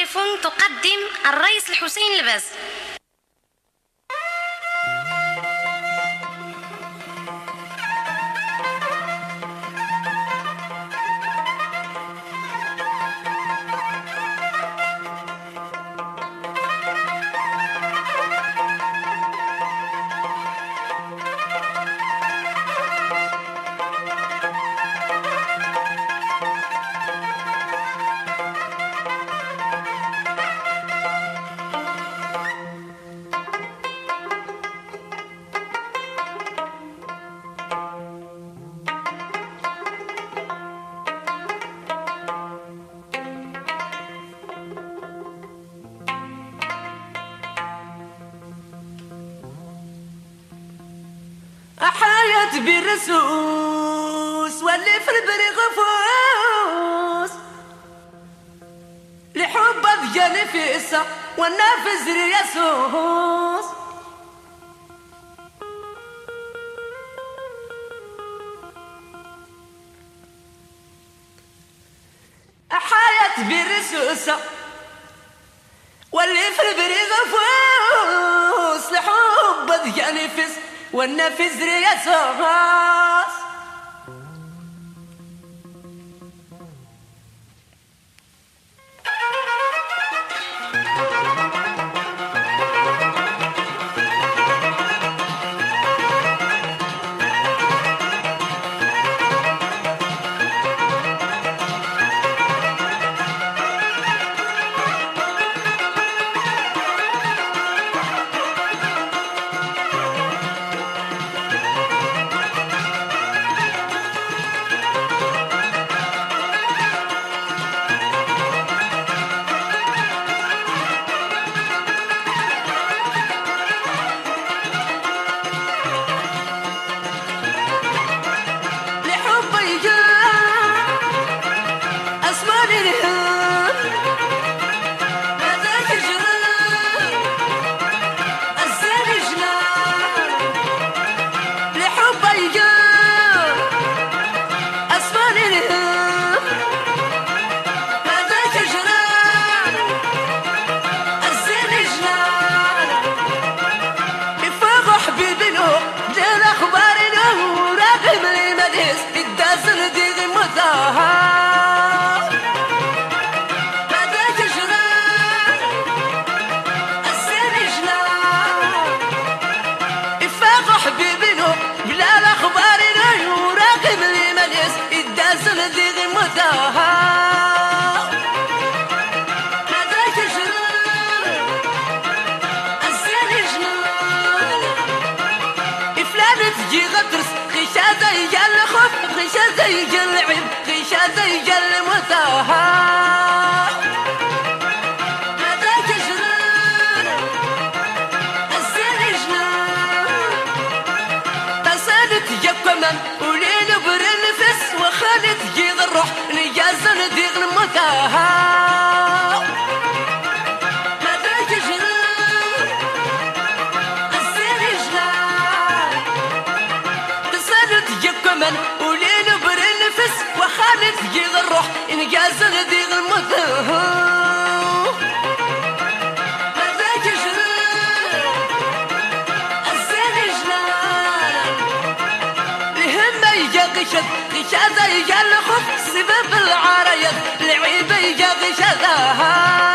فودافون تقدم الرئيس الحسين الباز. حياة بالرسوس واللي في البريغ فوس لحب ذجال فيسا والنافذ رياسوس حياة بالرسوس واللي في البريغ فوس لحب ذجال فيسا والنفس رياسوس زي العب غيشة زي المتاهة هذاك جران الزين جنان تسالت جكمان وليل برنفس وخالت جيغ الروح نجازن ديغ المتاهة هذاك جران الزين جنان تسالت جكمان وخالد جيغ الروح إنجاز ديغ المذهب هذاك جنان الزين جنان لهم يجا غشد غشادة يجا الخف سبب العرايد لعيبة يجا غشادها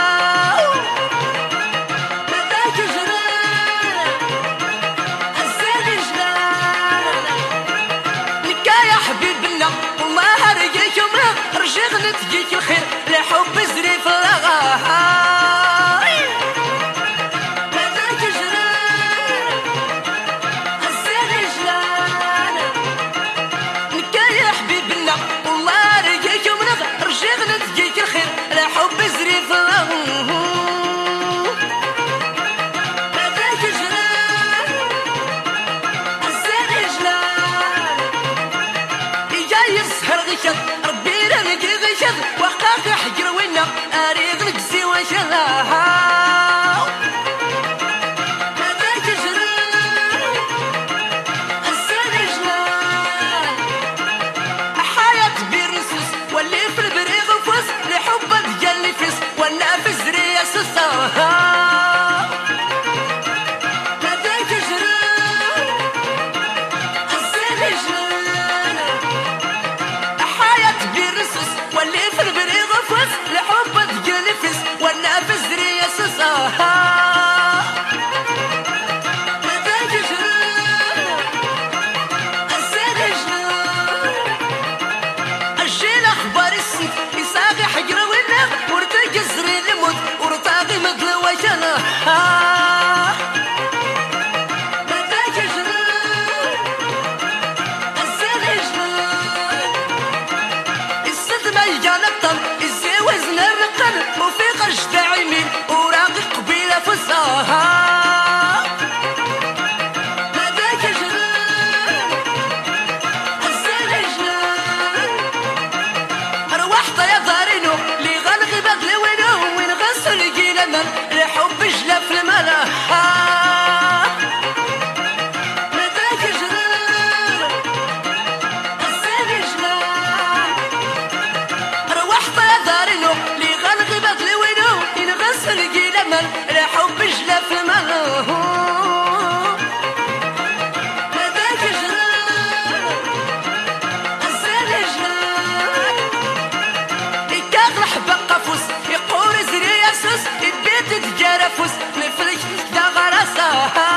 هذاك جنان الزين جنان نكا يا حبيبنا رشغل تجيك الخير لحب زريف لغاها هذاك جران الزين جلان نكا يا حبيبنا والله سسا هذاك جران الزين جران حياة بيرسس واللي في البريغ فس لحب تجلفس والنافس دري سسا هذاك جران الزين جران الجيل اخبار السيف يساقي حجر والنار ورتاقي زري الموت ورتاقي مثل وجنا هذاك جران الزين جران الصدمة يجانا الطن الزي وزن الرقن وفي قرش داعمين وراقي قبيلة فزاها هذاك جران الزين جران أرواح طيارينو اللي غنغي بدلي وينو وين غسل جينا من لحب جلف الملا هذاك جران الزين جران أرواح طيارينو اللي غنغي بدلي وينو وين غسل جينا من لحب جلف الملا هذاك جران الزين جران يكاغلح بقفوس يقول زري ياسوس البيت تجارفوس نفلك دا غراسة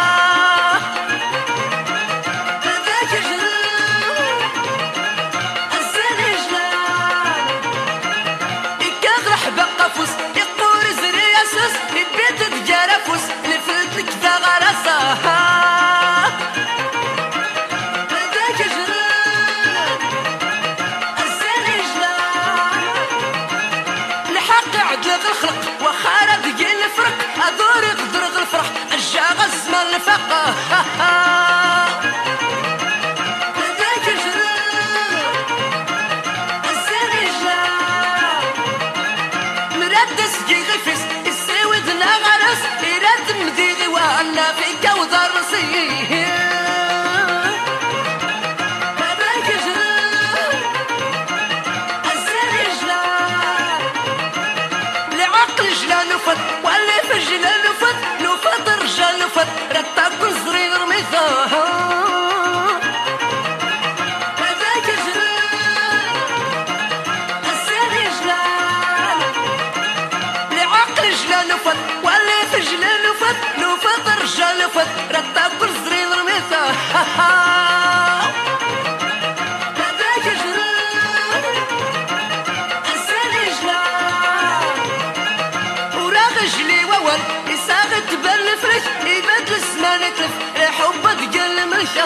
هذاك جران الزين جران يكاغلح بقفوس يقول زري ياسوس البيت تجارفوس نفلك دا غراسة هذاك جران الزين جران الحق عدل الخلق وخالد جيل الفرق أدور يقدر الفرح الجاغ الزمان الفقه هذاك جران الزين جران مردس جي غفس السويد لا غرس يرد مديغي وأنا في كوضر رصيه هذاك جران الزين جران لعقل جلال نفت واللي في الجلال نفت نفت الرجال نفت رتب كل صغير رميثا هذاك جران الزين جران لعقل جلال نفت واللي في الجلال نفت نفت الرجال نفت رتب كل صغير رميثا هذاك جران الزين جران وراغجلي وول يساغت تبان الفرش يبدل السمان يتلف حب تقل ملشا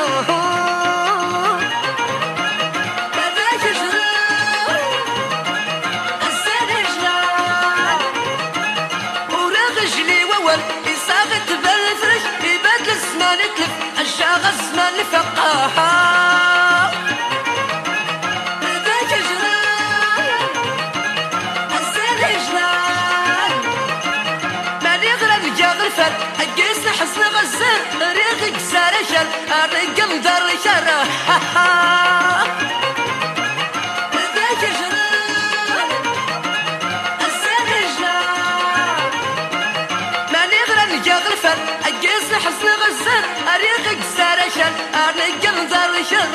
هذاك جران الزين جران وراغجلي وول يساغت تبان الفرش يبدل السمان يتلف الشاغ الزمان فقاها هذاك جران الزين جران ماني غير الجاغ الفر الجيس حسن غزر ريغي كسار شر الرقم دار شر هذاك جران الزين جران ماني غير الجاغ الفر الجيس حسن غزر ريغي كسار شر الرقم دار شر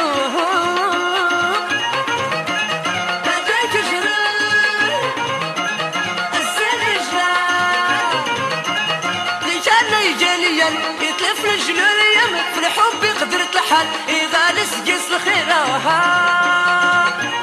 هذاك جران الزين جران رجالنا يجانيا يتلف رجلو اليم في الحب يقدر الحال يغالس جيس الخيرة